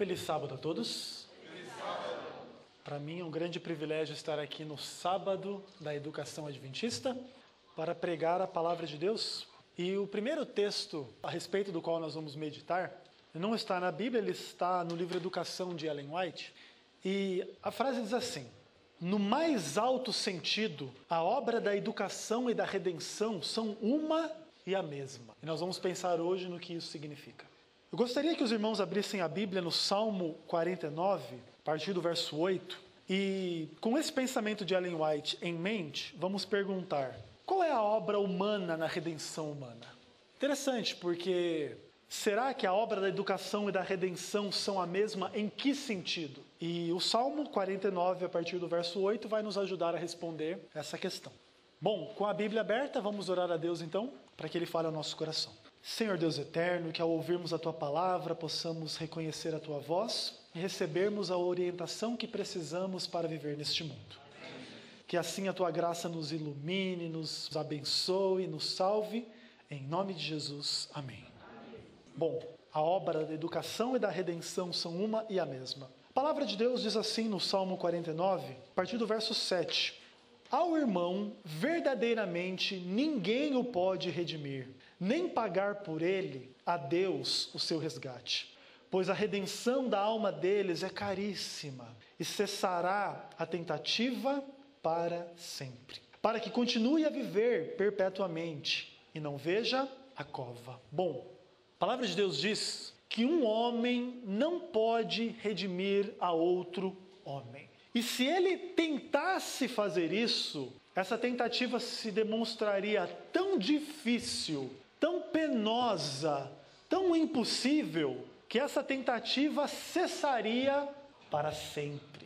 Feliz sábado a todos. Para mim é um grande privilégio estar aqui no sábado da Educação Adventista para pregar a palavra de Deus. E o primeiro texto a respeito do qual nós vamos meditar não está na Bíblia, ele está no livro Educação de Ellen White. E a frase diz assim: no mais alto sentido, a obra da educação e da redenção são uma e a mesma. E nós vamos pensar hoje no que isso significa. Eu gostaria que os irmãos abrissem a Bíblia no Salmo 49, a partir do verso 8. E com esse pensamento de Ellen White em mente, vamos perguntar: qual é a obra humana na redenção humana? Interessante, porque será que a obra da educação e da redenção são a mesma em que sentido? E o Salmo 49, a partir do verso 8, vai nos ajudar a responder essa questão. Bom, com a Bíblia aberta, vamos orar a Deus então, para que Ele fale ao nosso coração. Senhor Deus eterno, que ao ouvirmos a Tua palavra, possamos reconhecer a Tua voz e recebermos a orientação que precisamos para viver neste mundo. Que assim a Tua graça nos ilumine, nos abençoe, nos salve, em nome de Jesus. Amém. Bom, a obra da educação e da redenção são uma e a mesma. A palavra de Deus diz assim no Salmo 49, a partir do verso 7. Ao irmão, verdadeiramente ninguém o pode redimir, nem pagar por ele a Deus o seu resgate. Pois a redenção da alma deles é caríssima, e cessará a tentativa para sempre, para que continue a viver perpetuamente, e não veja a cova. Bom, a palavra de Deus diz que um homem não pode redimir a outro homem. E se ele tentasse fazer isso, essa tentativa se demonstraria tão difícil, tão penosa, tão impossível, que essa tentativa cessaria para sempre.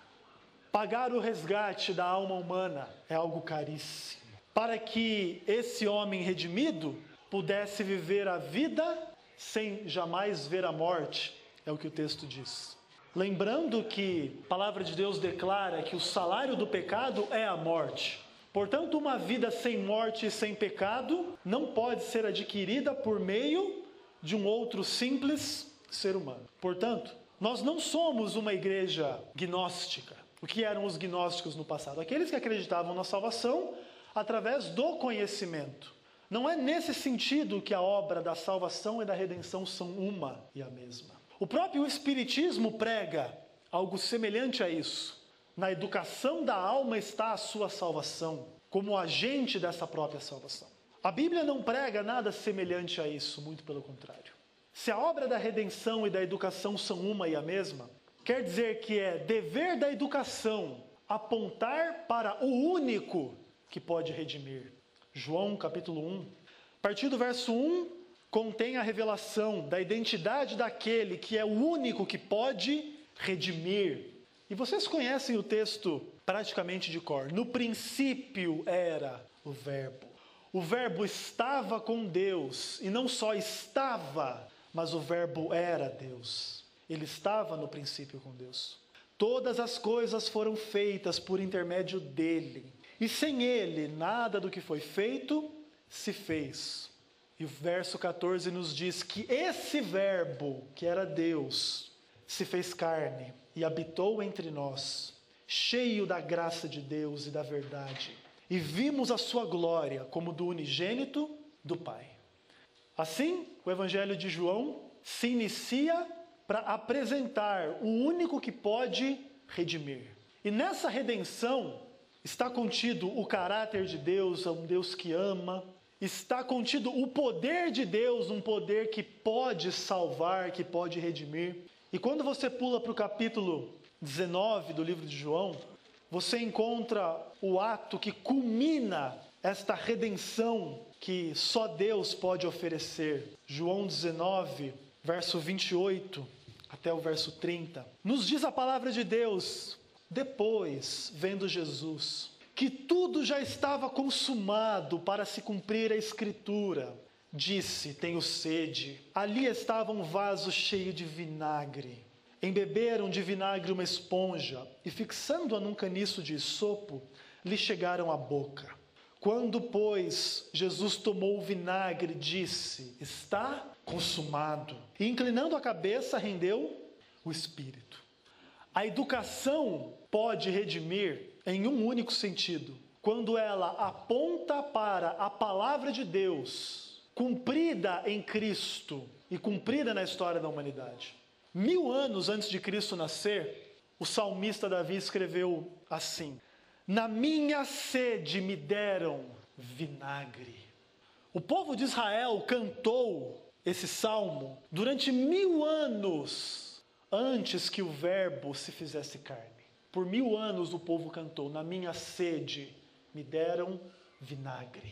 Pagar o resgate da alma humana é algo caríssimo. Para que esse homem redimido pudesse viver a vida sem jamais ver a morte, é o que o texto diz. Lembrando que a palavra de Deus declara que o salário do pecado é a morte. Portanto, uma vida sem morte e sem pecado não pode ser adquirida por meio de um outro simples ser humano. Portanto, nós não somos uma igreja gnóstica. O que eram os gnósticos no passado? Aqueles que acreditavam na salvação através do conhecimento. Não é nesse sentido que a obra da salvação e da redenção são uma e a mesma. O próprio Espiritismo prega algo semelhante a isso. Na educação da alma está a sua salvação, como agente dessa própria salvação. A Bíblia não prega nada semelhante a isso, muito pelo contrário. Se a obra da redenção e da educação são uma e a mesma, quer dizer que é dever da educação apontar para o único que pode redimir. João capítulo 1, a partir do verso 1, contém a revelação da identidade daquele que é o único que pode redimir. E vocês conhecem o texto praticamente de cor. No princípio era o Verbo. O Verbo estava com Deus, e não só estava, mas o Verbo era Deus. Ele estava no princípio com Deus. Todas as coisas foram feitas por intermédio dele, e sem ele nada do que foi feito se fez. E o verso 14 nos diz que esse Verbo, que era Deus, se fez carne e habitou entre nós, cheio da graça de Deus e da verdade. E vimos a sua glória como do unigênito do Pai. Assim, o Evangelho de João se inicia para apresentar o único que pode redimir. E nessa redenção está contido o caráter de Deus, um Deus que ama. Está contido o poder de Deus, um poder que pode salvar, que pode redimir. E quando você pula para o capítulo 19 do livro de João, você encontra o ato que culmina esta redenção que só Deus pode oferecer. João 19, verso 28 até o verso 30. Nos diz a palavra de Deus: depois, vendo Jesus, que tudo já estava consumado para se cumprir a Escritura, disse: tenho sede. Ali estava um vaso cheio de vinagre. Embeberam de vinagre uma esponja e, fixando-a num caniço de isopo, lhe chegaram à boca. Quando, pois, Jesus tomou o vinagre, disse: está consumado. E inclinando a cabeça, rendeu o Espírito. A educação pode redimir em um único sentido, quando ela aponta para a palavra de Deus, cumprida em Cristo e cumprida na história da humanidade. 1000 anos antes de Cristo nascer, o salmista Davi escreveu assim: na minha sede me deram vinagre. O povo de Israel cantou esse salmo durante 1000 anos antes que o verbo se fizesse carne. Por 1000 anos o povo cantou: na minha sede me deram vinagre.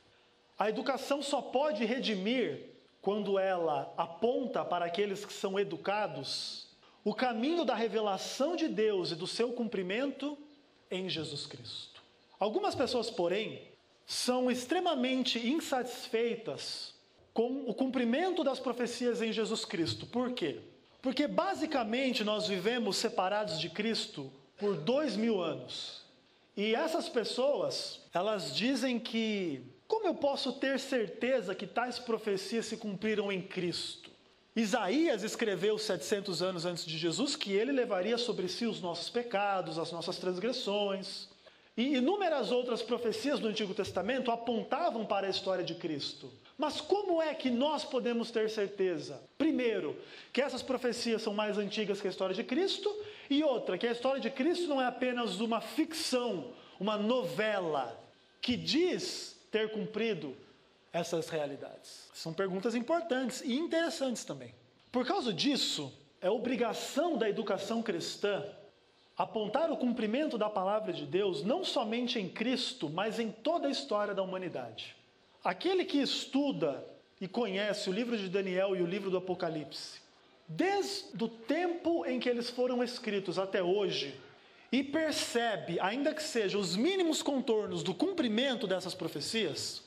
A educação só pode redimir quando ela aponta para aqueles que são educados o caminho da revelação de Deus e do seu cumprimento em Jesus Cristo. Algumas pessoas, porém, são extremamente insatisfeitas com o cumprimento das profecias em Jesus Cristo. Por quê? Porque basicamente nós vivemos separados de Cristo por 2000 anos. E essas pessoas, elas dizem que, como eu posso ter certeza que tais profecias se cumpriram em Cristo? Isaías escreveu 700 anos antes de Jesus que ele levaria sobre si os nossos pecados, as nossas transgressões. E inúmeras outras profecias do Antigo Testamento apontavam para a história de Cristo. Mas como é que nós podemos ter certeza? Primeiro, que essas profecias são mais antigas que a história de Cristo. E outra, que a história de Cristo não é apenas uma ficção, uma novela, que diz ter cumprido essas realidades. São perguntas importantes e interessantes também. Por causa disso, é obrigação da educação cristã apontar o cumprimento da palavra de Deus não somente em Cristo, mas em toda a história da humanidade. Aquele que estuda e conhece o livro de Daniel e o livro do Apocalipse, desde o tempo em que eles foram escritos até hoje, e percebe, ainda que sejam os mínimos contornos do cumprimento dessas profecias,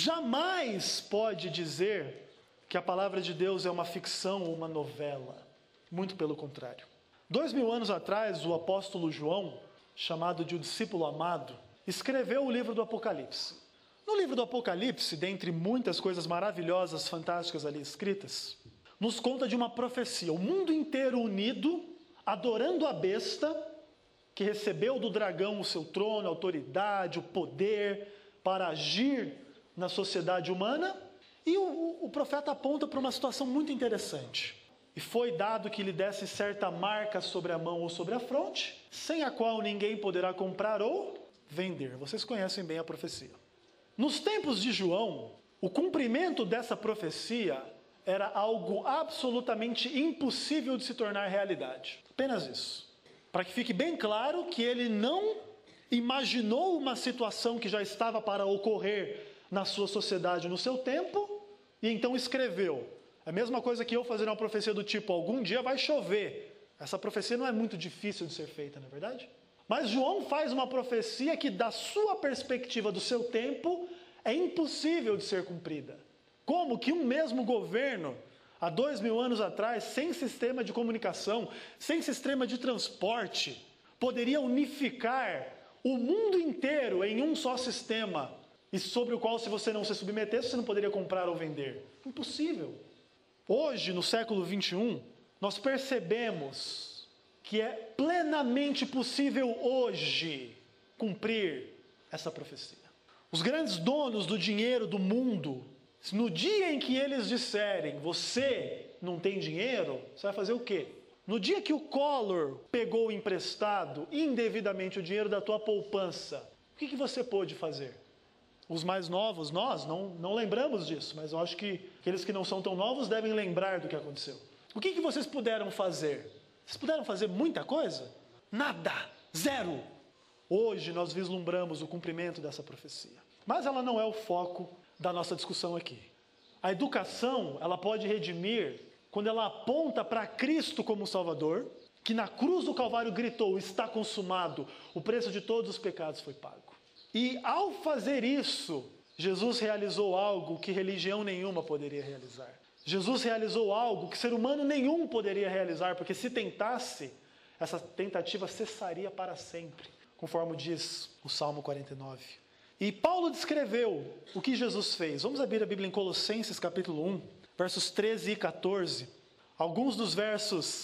jamais pode dizer que a palavra de Deus é uma ficção ou uma novela. Muito pelo contrário. 2000 anos atrás, o apóstolo João, chamado de o discípulo amado, escreveu o livro do Apocalipse. No livro do Apocalipse, dentre muitas coisas maravilhosas, fantásticas ali escritas, nos conta de uma profecia. O mundo inteiro unido, adorando a besta, que recebeu do dragão o seu trono, a autoridade, o poder para agir na sociedade humana. E o profeta aponta para uma situação muito interessante. E foi dado que lhe desse certa marca sobre a mão ou sobre a fronte, sem a qual ninguém poderá comprar ou vender. Vocês conhecem bem a profecia. Nos tempos de João, o cumprimento dessa profecia era algo absolutamente impossível de se tornar realidade. Apenas isso. Para que fique bem claro que ele não imaginou uma situação que já estava para ocorrer na sua sociedade no seu tempo, e então escreveu. É a mesma coisa que eu fazer uma profecia do tipo: algum dia vai chover. Essa profecia não é muito difícil de ser feita, não é verdade? Mas João faz uma profecia que, da sua perspectiva do seu tempo, é impossível de ser cumprida. Como que um mesmo governo, há 2000 anos atrás, sem sistema de comunicação, sem sistema de transporte, poderia unificar o mundo inteiro em um só sistema, e sobre o qual, se você não se submetesse, você não poderia comprar ou vender? Impossível. Hoje, no século 21, nós percebemos que é plenamente possível hoje cumprir essa profecia. Os grandes donos do dinheiro do mundo, no dia em que eles disserem: você não tem dinheiro, você vai fazer o quê? No dia que o Collor pegou emprestado indevidamente o dinheiro da tua poupança, o que você pôde fazer? Os mais novos, nós não lembramos disso, mas eu acho que aqueles que não são tão novos devem lembrar do que aconteceu. O que vocês puderam fazer? Vocês puderam fazer muita coisa? Nada, zero. Hoje nós vislumbramos o cumprimento dessa profecia. Mas ela não é o foco da nossa discussão aqui. A educação, ela pode redimir quando ela aponta para Cristo como Salvador, que na cruz do Calvário gritou: está consumado, o preço de todos os pecados foi pago. E ao fazer isso, Jesus realizou algo que religião nenhuma poderia realizar. Jesus realizou algo que ser humano nenhum poderia realizar, porque se tentasse, essa tentativa cessaria para sempre, conforme diz o Salmo 49. E Paulo descreveu o que Jesus fez. Vamos abrir a Bíblia em Colossenses capítulo 1, versos 13 e 14. Alguns dos versos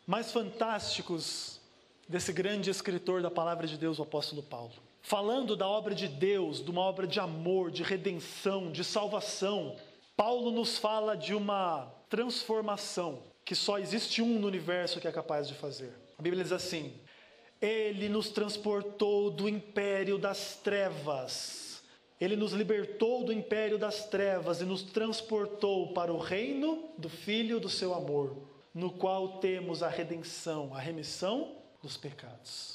mais fantásticos desse grande escritor da palavra de Deus, o apóstolo Paulo. Falando da obra de Deus, de uma obra de amor, de redenção, de salvação, Paulo nos fala de uma transformação que só existe um no universo que é capaz de fazer. A Bíblia diz assim: Ele nos transportou do império das trevas. Ele nos libertou do império das trevas e nos transportou para o reino do Filho do seu amor, no qual temos a redenção, a remissão dos pecados.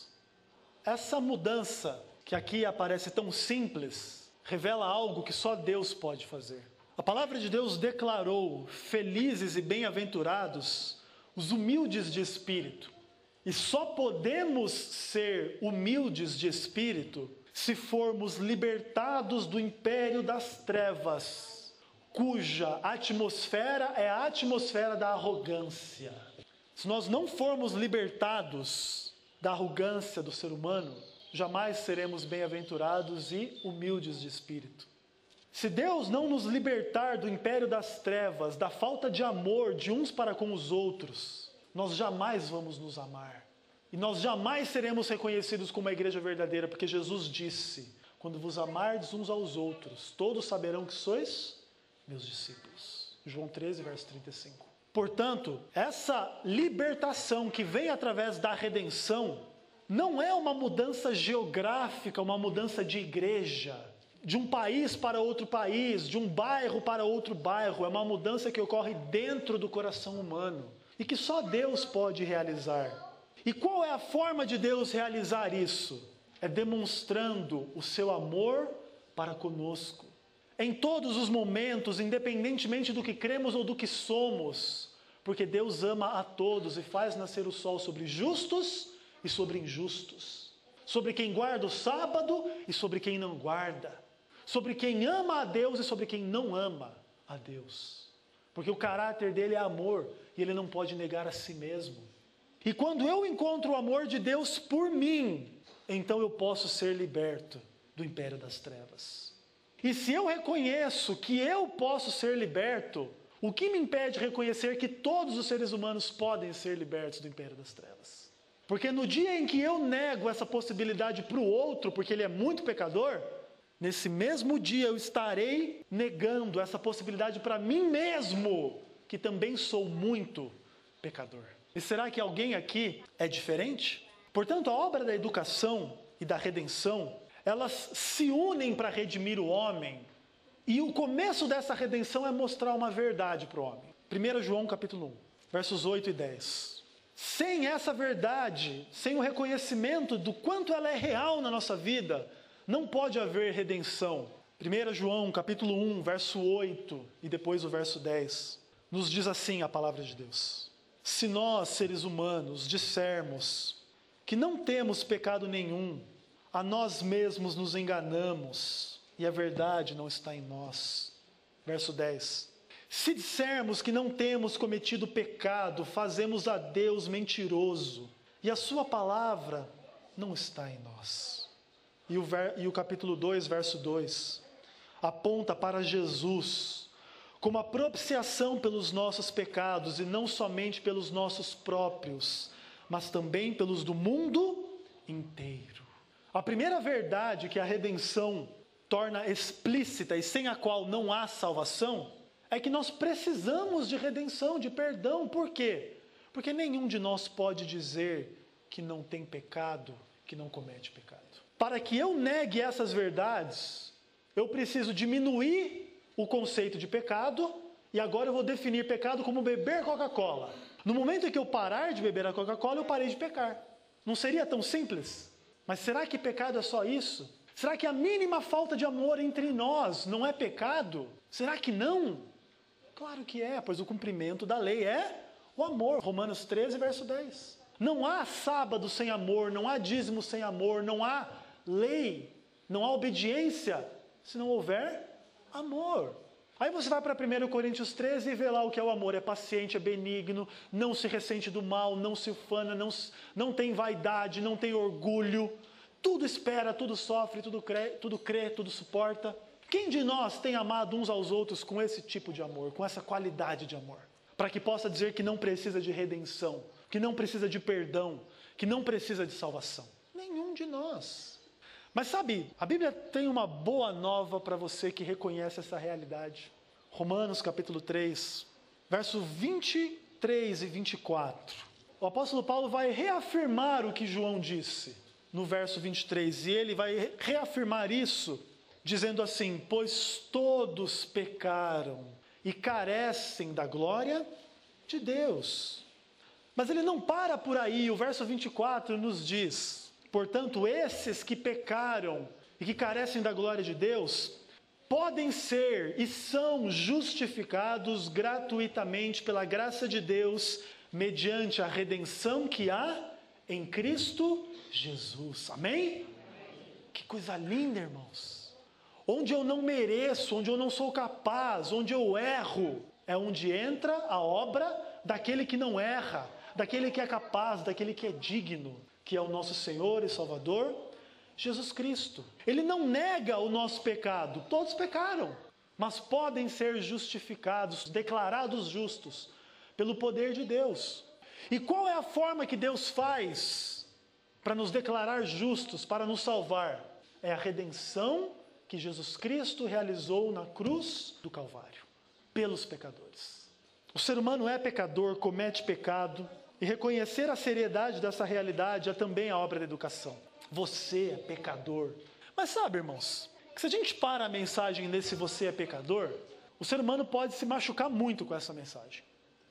Essa mudança, que aqui aparece tão simples, revela algo que só Deus pode fazer. A palavra de Deus declarou: felizes e bem-aventurados os humildes de espírito. E só podemos ser humildes de espírito se formos libertados do império das trevas, cuja atmosfera é a atmosfera da arrogância. Se nós não formos libertados da arrogância do ser humano, jamais seremos bem-aventurados e humildes de espírito. Se Deus não nos libertar do império das trevas, da falta de amor de uns para com os outros, nós jamais vamos nos amar. E nós jamais seremos reconhecidos como a igreja verdadeira, porque Jesus disse: quando vos amardes uns aos outros, todos saberão que sois meus discípulos. João 13, verso 35. Portanto, essa libertação que vem através da redenção não é uma mudança geográfica, uma mudança de igreja, de um país para outro país, de um bairro para outro bairro. É uma mudança que ocorre dentro do coração humano e que só Deus pode realizar. E qual é a forma de Deus realizar isso? É demonstrando o seu amor para conosco. Em todos os momentos, independentemente do que cremos ou do que somos, porque Deus ama a todos e faz nascer o sol sobre justos e sobre injustos, sobre quem guarda o sábado e sobre quem não guarda, sobre quem ama a Deus e sobre quem não ama a Deus, porque o caráter dele é amor e ele não pode negar a si mesmo. E quando eu encontro o amor de Deus por mim, então eu posso ser liberto do império das trevas. E se eu reconheço que eu posso ser liberto, o que me impede de reconhecer que todos os seres humanos podem ser libertos do império das trevas? Porque no dia em que eu nego essa possibilidade para o outro, porque ele é muito pecador, nesse mesmo dia eu estarei negando essa possibilidade para mim mesmo, que também sou muito pecador. E será que alguém aqui é diferente? Portanto, a obra da educação e da redenção, elas se unem para redimir o homem. E o começo dessa redenção é mostrar uma verdade para o homem. 1 João capítulo 1, versos 8 e 10. Sem essa verdade, sem o reconhecimento do quanto ela é real na nossa vida, não pode haver redenção. 1 João capítulo 1, verso 8 e depois o verso 10. Nos diz assim a palavra de Deus: se nós, seres humanos, dissermos que não temos pecado nenhum, a nós mesmos nos enganamos e a verdade não está em nós. Verso 10. Se dissermos que não temos cometido pecado, fazemos a Deus mentiroso e a sua palavra não está em nós. E o capítulo 2, verso 2, aponta para Jesus como a propiciação pelos nossos pecados, e não somente pelos nossos próprios, mas também pelos do mundo inteiro. A primeira verdade que a redenção torna explícita e sem a qual não há salvação, é que nós precisamos de redenção, de perdão. Por quê? Porque nenhum de nós pode dizer que não tem pecado, que não comete pecado. Para que eu negue essas verdades, eu preciso diminuir o conceito de pecado, e agora eu vou definir pecado como beber Coca-Cola. No momento em que eu parar de beber a Coca-Cola, eu parei de pecar. Não seria tão simples? Mas será que pecado é só isso? Será que a mínima falta de amor entre nós não é pecado? Será que não? Claro que é, pois o cumprimento da lei é o amor. Romanos 13, verso 10. Não há sábado sem amor, não há dízimo sem amor, não há lei, não há obediência se não houver amor. Aí você vai para 1 Coríntios 13 e vê lá o que é o amor. É paciente, é benigno, não se ressente do mal, não se ufana, não tem vaidade, não tem orgulho. Tudo espera, tudo sofre, tudo crê, tudo suporta. Quem de nós tem amado uns aos outros com esse tipo de amor, com essa qualidade de amor? Para que possa dizer que não precisa de redenção, que não precisa de perdão, que não precisa de salvação. Nenhum de nós. Mas sabe, a Bíblia tem uma boa nova para você que reconhece essa realidade. Romanos capítulo 3, verso 23 e 24. O apóstolo Paulo vai reafirmar o que João disse no verso 23. E ele vai reafirmar isso dizendo assim: pois todos pecaram e carecem da glória de Deus. Mas ele não para por aí. O verso 24 nos diz: portanto, esses que pecaram e que carecem da glória de Deus, podem ser e são justificados gratuitamente pela graça de Deus, mediante a redenção que há em Cristo Jesus. Amém? Que coisa linda, irmãos. Onde eu não mereço, onde eu não sou capaz, onde eu erro, é onde entra a obra daquele que não erra, daquele que é capaz, daquele que é digno, que é o nosso Senhor e Salvador, Jesus Cristo. Ele não nega o nosso pecado, todos pecaram, mas podem ser justificados, declarados justos, pelo poder de Deus. E qual é a forma que Deus faz para nos declarar justos, para nos salvar? É a redenção que Jesus Cristo realizou na cruz do Calvário, pelos pecadores. O ser humano é pecador, comete pecado, e reconhecer a seriedade dessa realidade é também a obra da educação. Você é pecador. Mas sabe, irmãos, que se a gente para a mensagem nesse você é pecador, o ser humano pode se machucar muito com essa mensagem.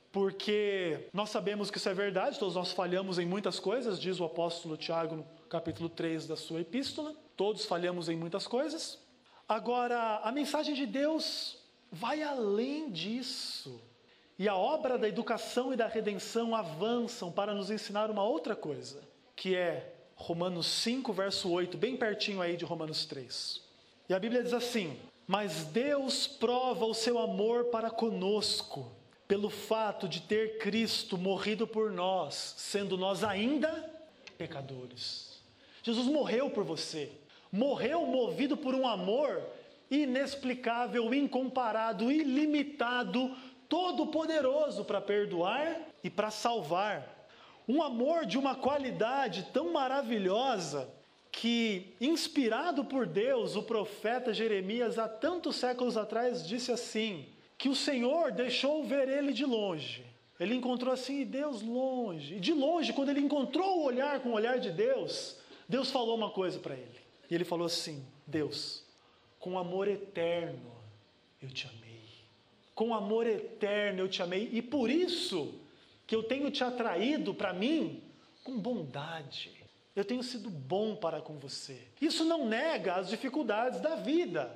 Porque nós sabemos que isso é verdade, todos nós falhamos em muitas coisas, diz o apóstolo Tiago no capítulo 3 da sua epístola. Todos falhamos em muitas coisas. Agora, a mensagem de Deus vai além disso. E a obra da educação e da redenção avançam para nos ensinar uma outra coisa, que é Romanos 5, verso 8, bem pertinho aí de Romanos 3. E a Bíblia diz assim: mas Deus prova o seu amor para conosco, pelo fato de ter Cristo morrido por nós, sendo nós ainda pecadores. Jesus morreu por você, morreu movido por um amor inexplicável, incomparado, ilimitado, todo-poderoso para perdoar e para salvar. Um amor de uma qualidade tão maravilhosa que, inspirado por Deus, o profeta Jeremias, há tantos séculos atrás, disse assim, que o Senhor deixou ver ele de longe. Ele encontrou assim Deus longe. E de longe, quando ele encontrou o olhar com o olhar de Deus, Deus falou uma coisa para ele. E ele falou assim: Deus, com amor eterno eu te amei. Com amor eterno eu te amei, e por isso que eu tenho te atraído para mim com bondade. Eu tenho sido bom para com você. Isso não nega as dificuldades da vida,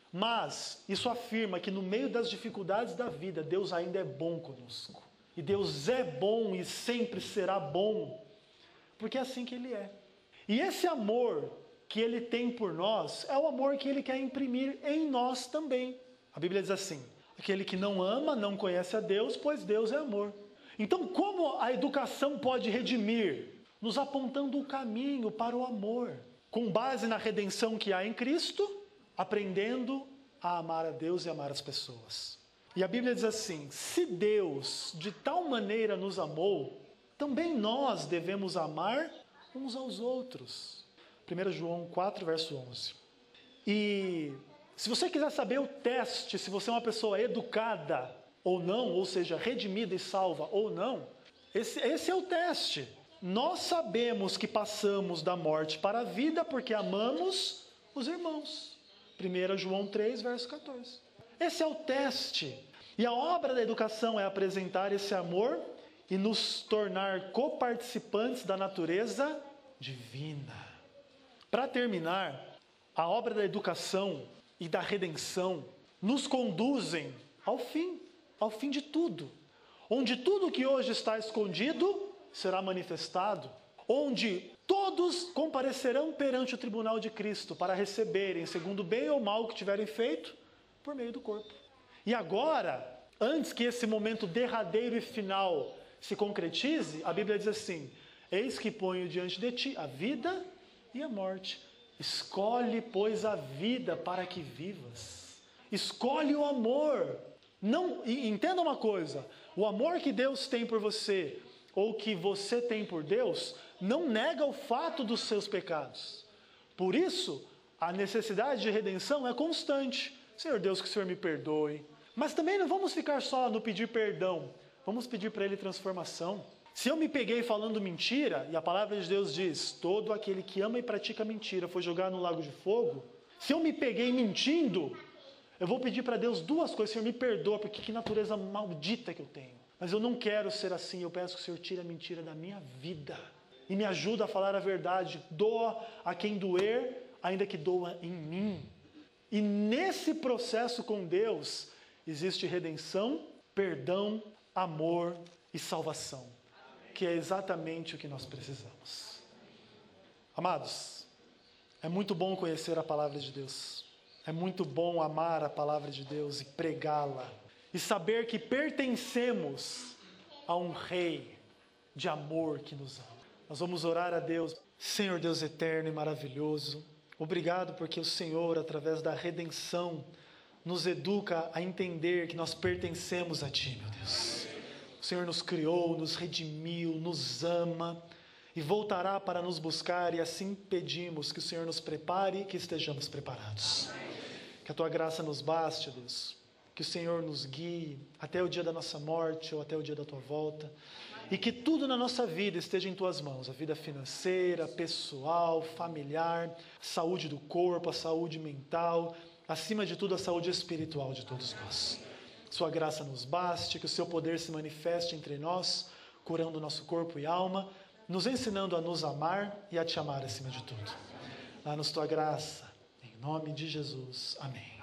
mas isso afirma que no meio das dificuldades da vida, Deus ainda é bom conosco. E Deus é bom e sempre será bom, porque é assim que Ele é. E esse amor que Ele tem por nós é o amor que Ele quer imprimir em nós também. A Bíblia diz assim: aquele que não ama não conhece a Deus, pois Deus é amor. Então, como a educação pode redimir? Nos apontando o caminho para o amor, com base na redenção que há em Cristo, aprendendo a amar a Deus e amar as pessoas. E a Bíblia diz assim: se Deus de tal maneira nos amou, também nós devemos amar uns aos outros. 1 João 4, verso 11. E se você quiser saber o teste, se você é uma pessoa educada ou não, ou seja, redimida e salva ou não, esse é o teste. Nós sabemos que passamos da morte para a vida porque amamos os irmãos. 1 João 3, verso 14. Esse é o teste. E a obra da educação é apresentar esse amor e nos tornar coparticipantes da natureza divina. Para terminar, a obra da educação e da redenção nos conduzem ao fim de tudo. Onde tudo que hoje está escondido será manifestado, onde todos comparecerão perante o tribunal de Cristo para receberem, segundo o bem ou mal que tiverem feito, por meio do corpo. E agora, antes que esse momento derradeiro e final se concretize, a Bíblia diz assim: eis que ponho diante de ti a vida e a morte. Escolhe, pois, a vida para que vivas. Escolhe o amor. Não, entenda uma coisa: o amor que Deus tem por você, ou que você tem por Deus, não nega o fato dos seus pecados. Por isso, a necessidade de redenção é constante. Senhor Deus, que o Senhor me perdoe. Mas também não vamos ficar só no pedir perdão. Vamos pedir para Ele transformação. Se eu me peguei falando mentira, e a palavra de Deus diz, todo aquele que ama e pratica mentira foi jogado no lago de fogo. Se eu me peguei mentindo, eu vou pedir para Deus duas coisas. Senhor, me perdoa, porque que natureza maldita que eu tenho. Mas eu não quero ser assim. Eu peço que o Senhor tire a mentira da minha vida. E me ajuda a falar a verdade. Doa a quem doer, ainda que doa em mim. E nesse processo com Deus, existe redenção, perdão, amor e salvação. Que é exatamente o que nós precisamos. Amados, é muito bom conhecer a palavra de Deus. É muito bom amar a palavra de Deus e pregá-la. E saber que pertencemos a um Rei de amor que nos ama. Nós vamos orar a Deus. Senhor Deus eterno e maravilhoso, obrigado porque o Senhor, através da redenção, nos educa a entender que nós pertencemos a Ti, meu Deus. O Senhor nos criou, nos redimiu, nos ama e voltará para nos buscar, e assim pedimos que o Senhor nos prepare e que estejamos preparados. Que a Tua graça nos baste, Deus. Que o Senhor nos guie até o dia da nossa morte ou até o dia da Tua volta. E que tudo na nossa vida esteja em Tuas mãos. A vida financeira, pessoal, familiar, a saúde do corpo, a saúde mental, acima de tudo a saúde espiritual de todos nós. Sua graça nos baste, que o Seu poder se manifeste entre nós, curando o nosso corpo e alma, nos ensinando a nos amar e a Te amar acima de tudo. Dá-nos Tua graça, em nome de Jesus. Amém.